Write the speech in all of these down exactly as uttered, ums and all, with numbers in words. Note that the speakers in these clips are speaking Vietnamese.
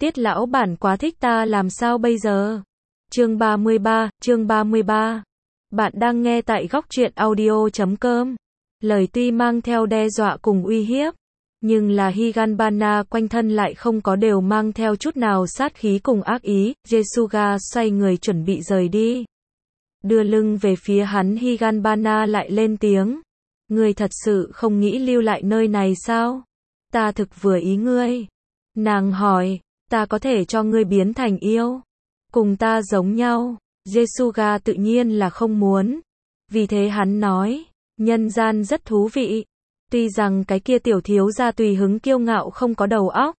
Tiết lão bản quá thích ta làm sao bây giờ? Chương ba mươi ba, chương ba mươi ba. Bạn đang nghe tại góc truyện audio chấm com. Lời tuy mang theo đe dọa cùng uy hiếp, nhưng là Higanbana quanh thân lại không có đều mang theo chút nào sát khí cùng ác ý. Jesuga xoay người chuẩn bị rời đi. Đưa lưng về phía hắn, Higanbana lại lên tiếng. Ngươi thật sự không nghĩ lưu lại nơi này sao? Ta thực vừa ý ngươi. Nàng hỏi, ta có thể cho ngươi biến thành yêu. Cùng ta giống nhau. Jesuga tự nhiên là không muốn. Vì thế hắn nói, nhân gian rất thú vị. Tuy rằng cái kia tiểu thiếu gia tùy hứng kiêu ngạo không có đầu óc.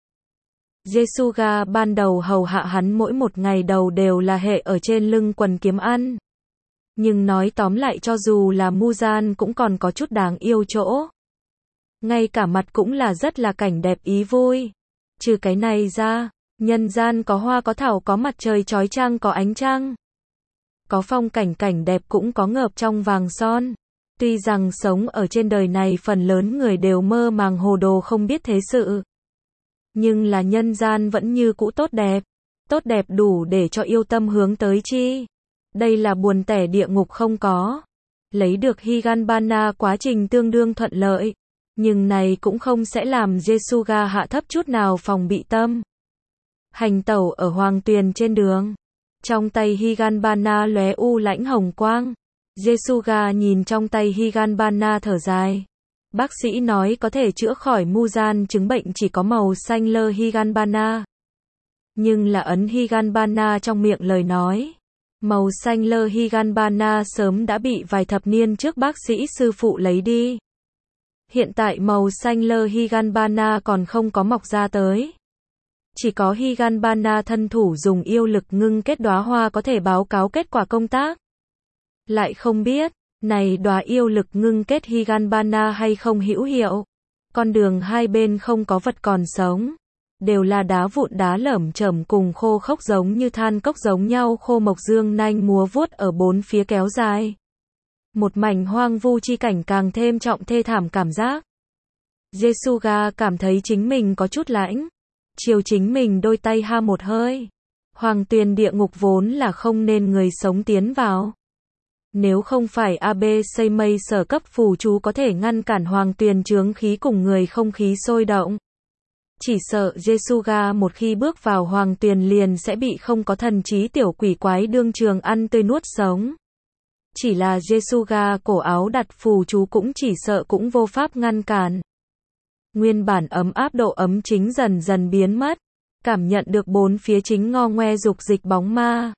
Jesuga ban đầu hầu hạ hắn mỗi một ngày đầu đều là hệ ở trên lưng quần kiếm ăn. Nhưng nói tóm lại cho dù là Muzan cũng còn có chút đáng yêu chỗ. Ngay cả mặt cũng là rất là cảnh đẹp ý vui. Trừ cái này ra, nhân gian có hoa có thảo có mặt trời chói chang có ánh trăng. Có phong cảnh cảnh đẹp cũng có ngợp trong vàng son. Tuy rằng sống ở trên đời này phần lớn người đều mơ màng hồ đồ không biết thế sự. Nhưng là nhân gian vẫn như cũ tốt đẹp. Tốt đẹp đủ để cho yêu tâm hướng tới chi. Đây là buồn tẻ địa ngục không có. Lấy được Higanbana quá trình tương đương thuận lợi. Nhưng này cũng không sẽ làm Jesuga hạ thấp chút nào phòng bị tâm. Hành tẩu ở Hoàng Tuyền trên đường. Trong tay Higanbana lóe u lãnh hồng quang. Jesuga nhìn trong tay Higanbana thở dài. Bác sĩ nói có thể chữa khỏi Muzan chứng bệnh chỉ có màu xanh lơ Higanbana. Nhưng là ấn Higanbana trong miệng lời nói. Màu xanh lơ Higanbana sớm đã bị vài thập niên trước bác sĩ sư phụ lấy đi. Hiện tại màu xanh lơ Higanbana còn không có mọc ra tới. Chỉ có Higanbana thân thủ dùng yêu lực ngưng kết đóa hoa có thể báo cáo kết quả công tác. Lại không biết, này đóa yêu lực ngưng kết Higanbana hay không hữu hiệu. Con đường hai bên không có vật còn sống. Đều là đá vụn đá lởm chởm cùng khô khốc giống như than cốc giống nhau khô mộc dương nanh múa vuốt ở bốn phía kéo dài. Một mảnh hoang vu chi cảnh càng thêm trọng thê thảm cảm giác. Jesuga cảm thấy chính mình có chút lãnh. Chiều chính mình đôi tay ha một hơi. Hoàng Tuyền địa ngục vốn là không nên người sống tiến vào. Nếu không phải a bê xây mây sở cấp phù chú có thể ngăn cản Hoàng Tuyền chướng khí cùng người không khí sôi động. Chỉ sợ Jesuga một khi bước vào Hoàng Tuyền liền sẽ bị không có thần trí tiểu quỷ quái đương trường ăn tươi nuốt sống. Chỉ là Jesuga cổ áo đặt phù chú cũng chỉ sợ cũng vô pháp ngăn cản. Nguyên bản ấm áp độ ấm chính dần dần biến mất. Cảm nhận được bốn phía chính ngo ngoe dục dịch bóng ma.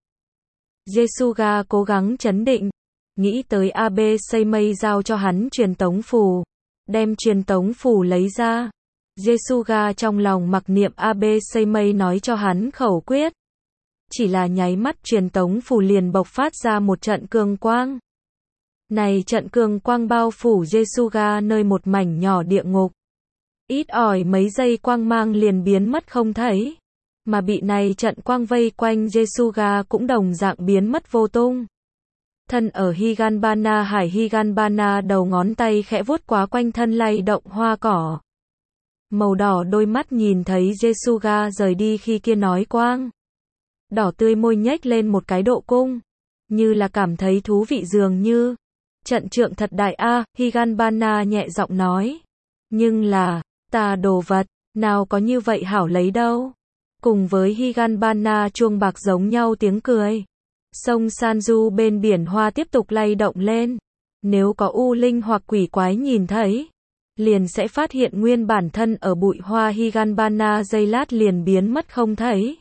Jesuga cố gắng trấn định. Nghĩ tới a bê xây mây giao cho hắn truyền tống phù. Đem truyền tống phù lấy ra. Jesuga trong lòng mặc niệm a bê xây mây nói cho hắn khẩu quyết. Chỉ là nháy mắt truyền tống phù liền bộc phát ra một trận cường quang. Này trận cường quang bao phủ Jesuga nơi một mảnh nhỏ địa ngục. Ít ỏi mấy giây quang mang liền biến mất không thấy. Mà bị này trận quang vây quanh Jesuga cũng đồng dạng biến mất vô tung. Thân ở Higanbana hải Higanbana đầu ngón tay khẽ vuốt quá quanh thân lay động hoa cỏ. Màu đỏ đôi mắt nhìn thấy Jesuga rời đi khi kia nói quang. Đỏ tươi môi nhếch lên một cái độ cung. Như là cảm thấy thú vị dường như. Trận trượng thật đại a, Higanbana nhẹ giọng nói. Nhưng là, ta đồ vật, nào có như vậy hảo lấy đâu. Cùng với Higanbana chuông bạc giống nhau tiếng cười. Sông Sanju bên biển hoa tiếp tục lay động lên. Nếu có u linh hoặc quỷ quái nhìn thấy, liền sẽ phát hiện nguyên bản thân ở bụi hoa Higanbana giây lát liền biến mất không thấy.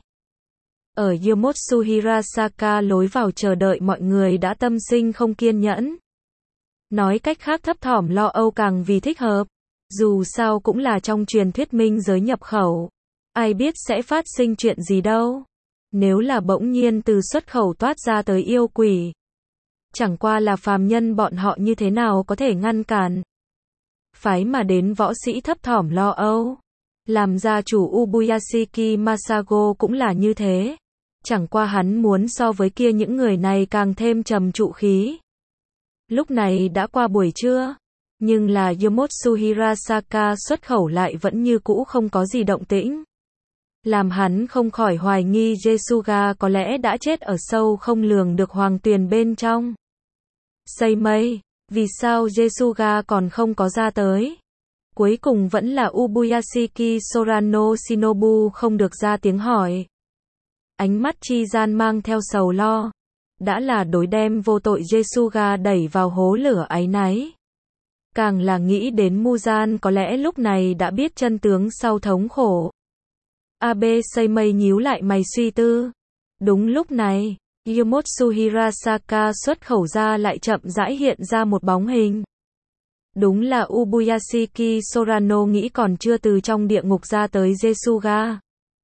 Ở Yomotsu Hirasaka lối vào chờ đợi mọi người đã tâm sinh không kiên nhẫn. Nói cách khác thấp thỏm lo âu càng vì thích hợp. Dù sao cũng là trong truyền thuyết minh giới nhập khẩu. Ai biết sẽ phát sinh chuyện gì đâu. Nếu là bỗng nhiên từ xuất khẩu toát ra tới yêu quỷ. Chẳng qua là phàm nhân bọn họ như thế nào có thể ngăn cản. Phái mà đến võ sĩ thấp thỏm lo âu. Làm gia chủ Ubuyashiki Masago cũng là như thế. Chẳng qua hắn muốn so với kia những người này càng thêm trầm trụ khí. Lúc này đã qua buổi trưa. Nhưng là Yomotsu Hirasaka xuất khẩu lại vẫn như cũ không có gì động tĩnh. làm hắn không khỏi hoài nghi Jesuga có lẽ đã chết ở sâu không lường được hoàng tuyền bên trong. Seimei, vì sao Jesuga còn không có ra tới? Cuối cùng vẫn là Ubuyashiki Sorano Shinobu không được ra tiếng hỏi. Ánh mắt chi gian mang theo sầu lo. Đã là đối đem vô tội Jesuga đẩy vào hố lửa áy náy. Càng là nghĩ đến Muzan có lẽ lúc này đã biết chân tướng sau thống khổ. Abe Seimei nhíu lại mày suy tư. Đúng lúc này, Yomotsu Hirasaka xuất khẩu ra lại chậm rãi hiện ra một bóng hình. Đúng là Ubuyashiki Sorano nghĩ còn chưa từ trong địa ngục ra tới Jesuga.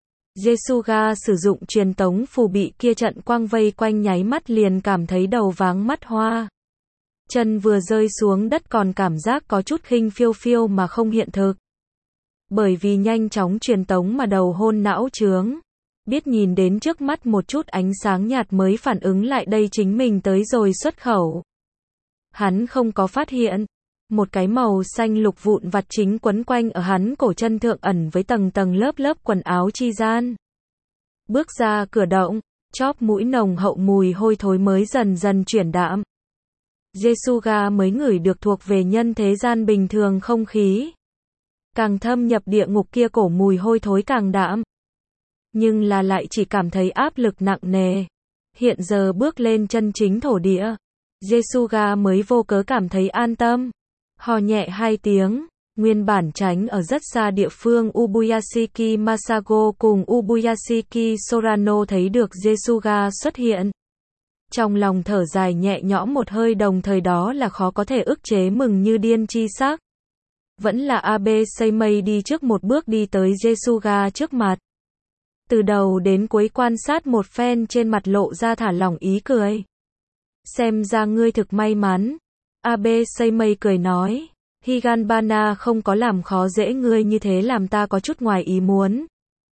Jesuga sử dụng truyền tống phù bị kia trận quang vây quanh nháy mắt liền cảm thấy đầu váng mắt hoa. Chân vừa rơi xuống đất còn cảm giác có chút khinh phiêu phiêu mà không hiện thực. Bởi vì nhanh chóng truyền tống mà đầu hôn não trướng. Biết nhìn đến trước mắt một chút ánh sáng nhạt mới phản ứng lại đây chính mình tới rồi xuất khẩu. Hắn không có phát hiện. Một cái màu xanh lục vụn vặt chính quấn quanh ở hắn cổ chân thượng ẩn với tầng tầng lớp lớp quần áo chi gian. Bước ra cửa động, chóp mũi nồng hậu mùi hôi thối mới dần dần chuyển đạm. Jesuga mới ngửi được thuộc về nhân thế gian bình thường không khí. Càng thâm nhập địa ngục kia cổ mùi hôi thối càng đạm. Nhưng là lại chỉ cảm thấy áp lực nặng nề. Hiện giờ bước lên chân chính thổ địa. Jesuga mới vô cớ cảm thấy an tâm. Hò nhẹ hai tiếng, nguyên bản tránh ở rất xa địa phương Ubuyashiki Masago cùng Ubuyashiki Sorano thấy được Jesuga xuất hiện. Trong lòng thở dài nhẹ nhõm một hơi đồng thời đó là khó có thể ức chế mừng như điên chi sắc. Vẫn là Abe Seimei đi trước một bước đi tới Jesuga trước mặt. Từ đầu đến cuối quan sát một phen trên mặt lộ ra thả lỏng ý cười. Xem ra ngươi thực may mắn. Abe Seimei cười nói, Higanbana không có làm khó dễ ngươi như thế làm ta có chút ngoài ý muốn.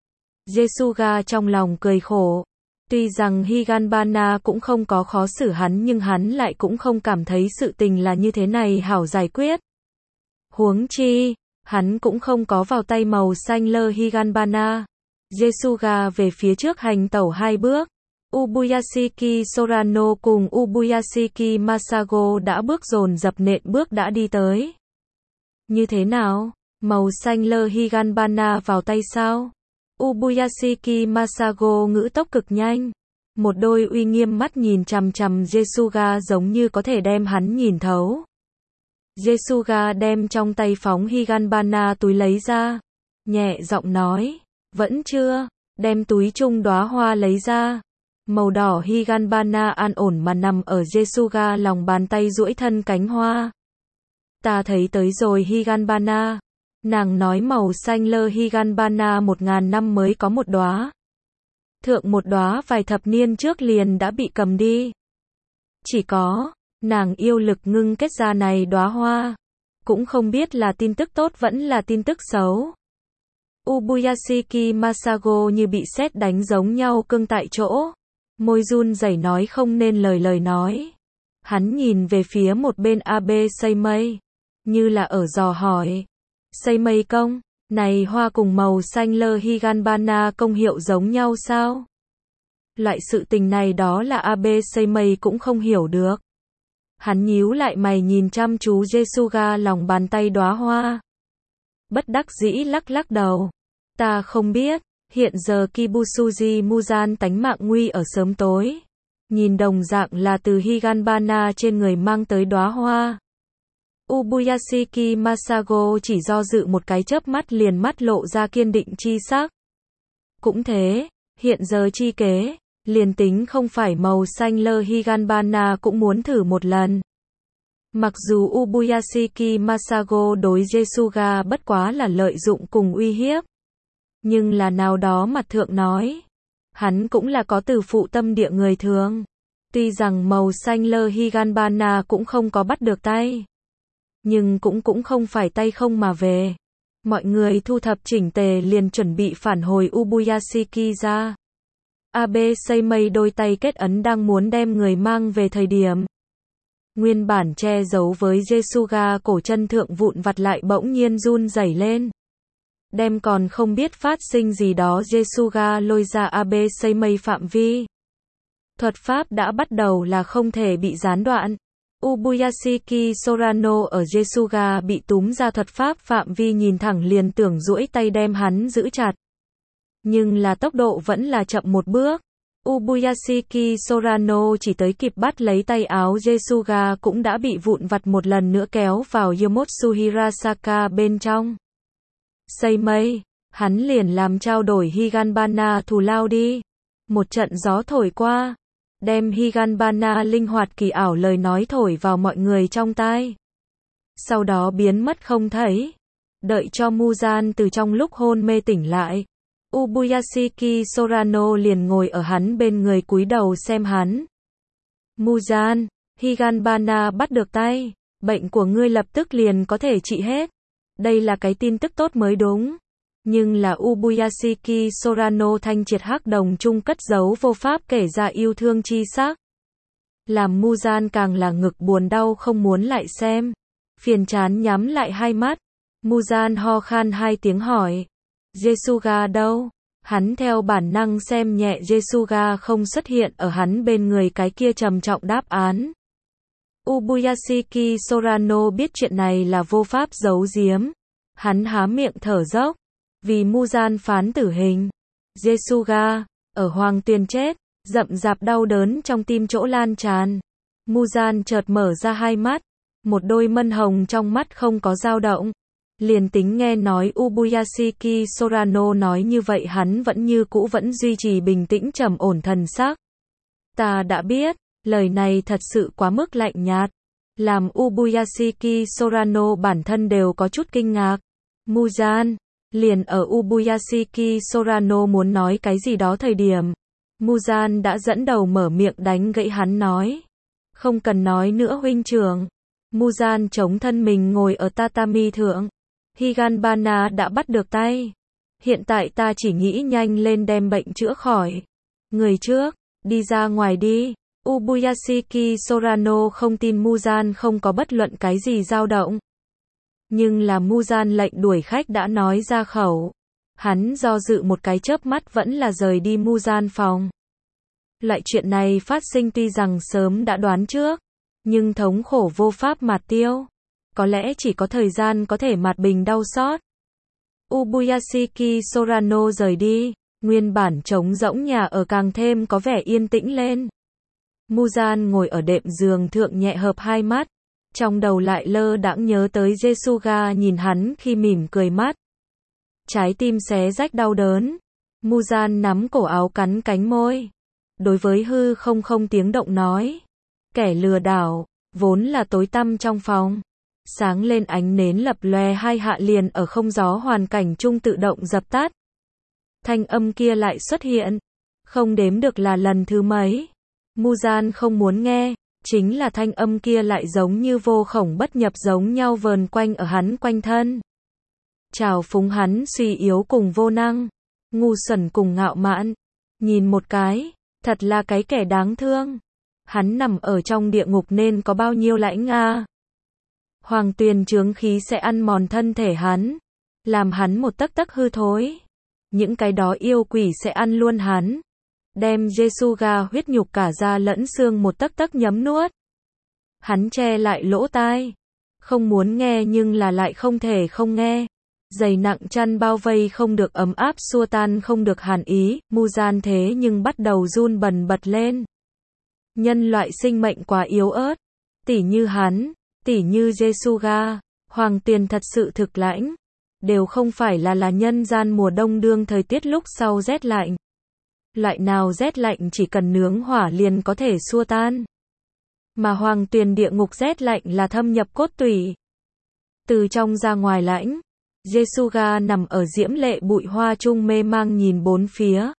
Jesuga trong lòng cười khổ. Tuy rằng Higanbana cũng không có khó xử hắn nhưng hắn lại cũng không cảm thấy sự tình là như thế này hảo giải quyết. Huống chi, hắn cũng không có vào tay màu xanh lơ Higanbana. Jesuga về phía trước hành tẩu hai bước. Ubuyashiki Sorano cùng Ubuyashiki Masago đã bước dồn dập nện bước đã đi tới. Như thế nào? Màu xanh lơ Higanbana vào tay sao? Ubuyashiki Masago ngữ tốc cực nhanh. Một đôi uy nghiêm mắt nhìn chằm chằm Jesuga giống như có thể đem hắn nhìn thấu. Jesuga đem trong tay phóng Higanbana túi lấy ra. Nhẹ giọng nói. Vẫn chưa. Đem túi chung đóa hoa lấy ra. Màu đỏ Higanbana an ổn mà nằm ở Jesuga lòng bàn tay duỗi thân cánh hoa. Ta thấy tới rồi Higanbana. Nàng nói màu xanh lơ Higanbana một ngàn năm mới có một đóa. Thượng một đóa vài thập niên trước liền đã bị cầm đi. Chỉ có, nàng yêu lực ngưng kết ra này đóa hoa. Cũng không biết là tin tức tốt vẫn là tin tức xấu. Ubuyashiki Masago như bị sét đánh giống nhau cưng tại chỗ. Môi run rẩy nói không nên lời lời nói. Hắn nhìn về phía một bên Abe Seimei. Như là ở dò hỏi. Seimei công, này hoa cùng màu xanh lơ Higanbana công hiệu giống nhau sao? Loại sự tình này đó là Abe Seimei cũng không hiểu được. Hắn nhíu lại mày nhìn chăm chú Jesuga lòng bàn tay đóa hoa. Bất đắc dĩ lắc lắc đầu. Ta không biết, hiện giờ Kibusuji Muzan tánh mạng nguy ở sớm tối. Nhìn đồng dạng là từ Higanbana trên người mang tới đóa hoa. Ubuyashiki Masago chỉ do dự một cái chớp mắt liền mắt lộ ra kiên định chi sắc. Cũng thế, hiện giờ chi kế, liền tính không phải màu xanh lơ Higanbana cũng muốn thử một lần. Mặc dù Ubuyashiki Masago đối Jesuga bất quá là lợi dụng cùng uy hiếp. Nhưng là nào đó mặt thượng nói. Hắn cũng là có từ phụ tâm địa người thường. Tuy rằng màu xanh lơ Higanbana cũng không có bắt được tay. Nhưng cũng cũng không phải tay không mà về. Mọi người thu thập chỉnh tề liền chuẩn bị phản hồi Ubuyashiki ra. Abe Seimei đôi tay kết ấn đang muốn đem người mang về thời điểm. Nguyên bản che giấu với Jesuga cổ chân thượng vụn vặt lại bỗng nhiên run rẩy lên. đem còn không biết phát sinh gì đó Jesuga lôi ra Abe xây mây phạm vi. Thuật pháp đã bắt đầu là không thể bị gián đoạn. Ubuyashiki Sorano ở Jesuga bị túm ra thuật pháp phạm vi nhìn thẳng liền tưởng duỗi tay đem hắn giữ chặt. Nhưng là tốc độ vẫn là chậm một bước. Ubuyashiki Sorano chỉ tới kịp bắt lấy tay áo Jesuga cũng đã bị vụn vặt một lần nữa kéo vào Yomotsu Hirasaka bên trong. Xây mây, hắn liền làm trao đổi Higanbana thù lao đi. Một trận gió thổi qua, đem Higanbana linh hoạt kỳ ảo lời nói thổi vào mọi người trong tai. Sau đó biến mất không thấy. Đợi cho Muzan từ trong lúc hôn mê tỉnh lại. Ubuyashiki Sorano liền ngồi ở hắn bên người cúi đầu xem hắn. Muzan, Higanbana bắt được tay, bệnh của ngươi lập tức liền có thể trị hết. Đây là cái tin tức tốt mới đúng. Nhưng là Ubuyashiki Sorano thanh triệt hắc đồng trung cất giấu vô pháp kể ra yêu thương chi sắc. Làm Muzan càng là ngực buồn đau không muốn lại xem. Phiền chán nhắm lại hai mắt. Muzan ho khan hai tiếng hỏi. Jesuga đâu? Hắn theo bản năng xem nhẹ Jesuga không xuất hiện ở hắn bên người cái kia trầm trọng đáp án. Ubuyashiki Sorano biết chuyện này là vô pháp giấu giếm. Hắn há miệng thở dốc. Vì Muzan phán tử hình. Jesuga, ở Hoàng Tuyền chết, rậm rạp đau đớn trong tim chỗ lan tràn. Muzan chợt mở ra hai mắt. Một đôi mân hồng trong mắt không có dao động. Liền tính nghe nói Ubuyashiki Sorano nói như vậy hắn vẫn như cũ vẫn duy trì bình tĩnh trầm ổn thần sắc. Ta đã biết, lời này thật sự quá mức lạnh nhạt. Làm Ubuyashiki Sorano bản thân đều có chút kinh ngạc. Muzan, liền ở Ubuyashiki Sorano muốn nói cái gì đó thời điểm. Muzan đã dẫn đầu mở miệng đánh gãy hắn nói. Không cần nói nữa huynh trưởng. Muzan chống thân mình ngồi ở tatami thượng. Higanbana đã bắt được tay. Hiện tại ta chỉ nghĩ nhanh lên đem bệnh chữa khỏi. Người trước, đi ra ngoài đi. Ubuyashiki Sorano không tin Muzan không có bất luận cái gì dao động. Nhưng là Muzan lệnh đuổi khách đã nói ra khẩu. Hắn do dự một cái chớp mắt vẫn là rời đi Muzan phòng. Loại chuyện này phát sinh tuy rằng sớm đã đoán trước. Nhưng thống khổ vô pháp mạt tiêu. Có lẽ chỉ có thời gian có thể mạt bình đau xót. Ubuyashiki Sorano rời đi. Nguyên bản trống rỗng nhà ở càng thêm có vẻ yên tĩnh lên. Muzan ngồi ở đệm giường thượng nhẹ hợp hai mắt. Trong đầu lại lơ đãng nhớ tới Jesuga nhìn hắn khi mỉm cười mắt. Trái tim xé rách đau đớn. Muzan nắm cổ áo cắn cánh môi. Đối với hư không không tiếng động nói. Kẻ lừa đảo, vốn là tối tăm trong phòng. Sáng lên ánh nến lập lòe hai hạ liền ở không gió hoàn cảnh chung tự động dập tắt. Thanh âm kia lại xuất hiện. Không đếm được là lần thứ mấy. Muzan không muốn nghe. Chính là thanh âm kia lại giống như vô khổng bất nhập giống nhau vờn quanh ở hắn quanh thân. Trào phúng hắn suy yếu cùng vô năng. Ngu xuẩn cùng ngạo mạn. Nhìn một cái. Thật là cái kẻ đáng thương. Hắn nằm ở trong địa ngục nên có bao nhiêu lãnh a. Hoàng tuyền chướng khí sẽ ăn mòn thân thể hắn. Làm hắn một tấc tấc hư thối. Những cái đó yêu quỷ sẽ ăn luôn hắn. Đem Jesuga huyết nhục cả da lẫn xương một tấc tấc nhấm nuốt. Hắn che lại lỗ tai. Không muốn nghe nhưng là lại không thể không nghe. Dày nặng chăn bao vây không được ấm áp xua tan không được hàn ý. Muzan thế nhưng bắt đầu run bần bật lên. Nhân loại sinh mệnh quá yếu ớt. Tỉ như hắn, tỉ như Jesuga, Hoàng Tuyền thật sự thực lãnh. Đều không phải là là nhân gian mùa đông đương thời tiết lúc sau rét lạnh. Loại nào rét lạnh chỉ cần nướng hỏa liền có thể xua tan. Mà Hoàng Tuyền địa ngục rét lạnh là thâm nhập cốt tủy. Từ trong ra ngoài lãnh. Jesuga nằm ở diễm lệ bụi hoa trung mê mang nhìn bốn phía.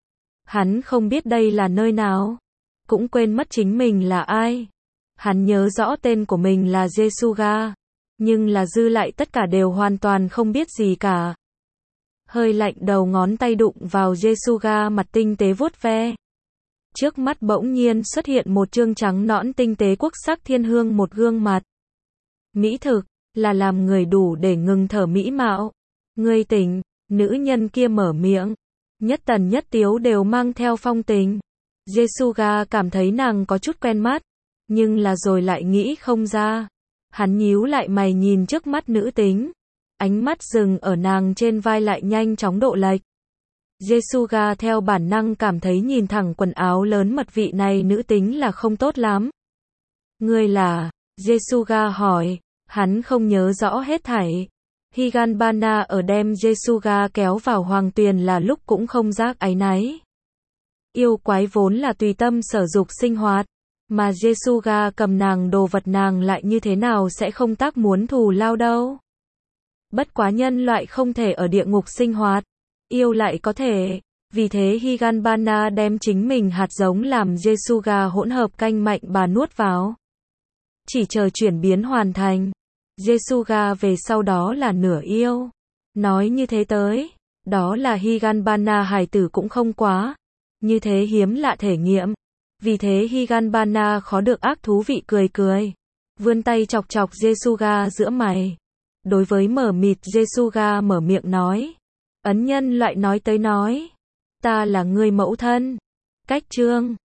Hắn không biết đây là nơi nào. Cũng quên mất chính mình là ai. Hắn nhớ rõ tên của mình là Jesuga. Nhưng là dư lại tất cả đều hoàn toàn không biết gì cả. Hơi lạnh đầu ngón tay đụng vào Jesuga mặt tinh tế vuốt ve. Trước mắt bỗng nhiên xuất hiện một trương trắng nõn tinh tế quốc sắc thiên hương một gương mặt. Mỹ thực, là làm người đủ để ngừng thở mỹ mạo. Ngươi tỉnh, nữ nhân kia mở miệng. Nhất Tần Nhất Tiếu đều mang theo phong tình. Jesuga cảm thấy nàng có chút quen mắt, nhưng là rồi lại nghĩ không ra. Hắn nhíu lại mày nhìn trước mắt nữ tính. Ánh mắt dừng ở nàng trên vai lại nhanh chóng độ lệch. Jesuga theo bản năng cảm thấy nhìn thẳng quần áo lớn mật vị này nữ tính là không tốt lắm. Ngươi là? Jesuga hỏi. Hắn không nhớ rõ hết thảy. Higanbana ở đem Jesuga kéo vào hoàng tuyền là lúc cũng không giác áy náy. Yêu quái vốn là tùy tâm sở dục sinh hoạt, mà Jesuga cầm nàng đồ vật nàng lại như thế nào sẽ không tác muốn thù lao đâu. Bất quá nhân loại không thể ở địa ngục sinh hoạt, yêu lại có thể. Vì thế Higanbana đem chính mình hạt giống làm Jesuga hỗn hợp canh mạnh bà nuốt vào. Chỉ chờ chuyển biến hoàn thành. Jesuga về sau đó là nửa yêu. Nói như thế tới, đó là Higanbana hài tử cũng không quá. Như thế hiếm lạ thể nghiệm. Vì thế Higanbana khó được ác thú vị cười cười. Vươn tay chọc chọc Jesuga giữa mày. Đối với mở mịt Jesuga mở miệng nói. Ấn nhân loại nói tới nói. Ta là người mẫu thân. Cách chương.